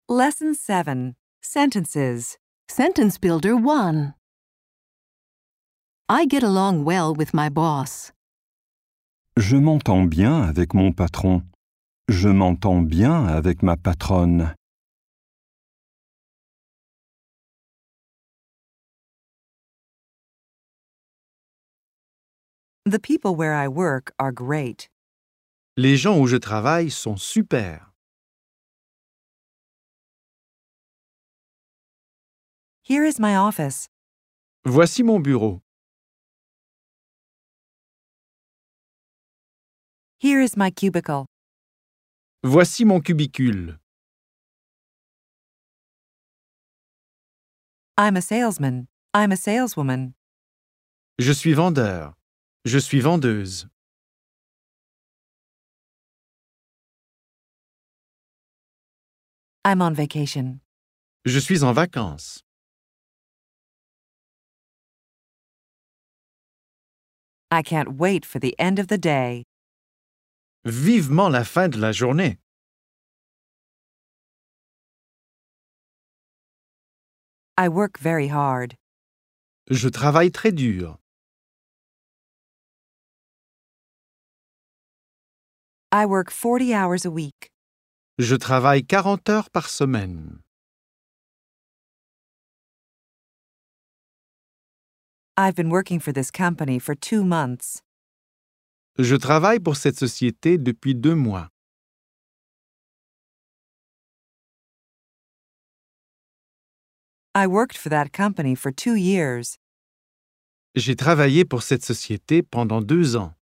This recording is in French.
Lesson 7. Sentences. Sentence Builder 1. I get along well with my boss. Je m'entends bien avec mon patron. Je m'entends bien avec ma patronne. The people where I work are great. Les gens où je travaille sont super. Here is my office. Voici mon bureau. Here is my cubicle. Voici mon cubicule. I'm a salesman. I'm a saleswoman. Je suis vendeur. Je suis vendeuse. I'm on vacation. Je suis en vacances. I can't wait for the end of the day. Vivement la fin de la journée. I work very hard. Je travaille très dur. I work 40 hours a week. Je travaille 40 heures par semaine. I've been working for this company for 2 months. Je travaille pour cette société depuis 2 mois. I worked for that company for 2 years. J'ai travaillé pour cette société pendant 2 ans.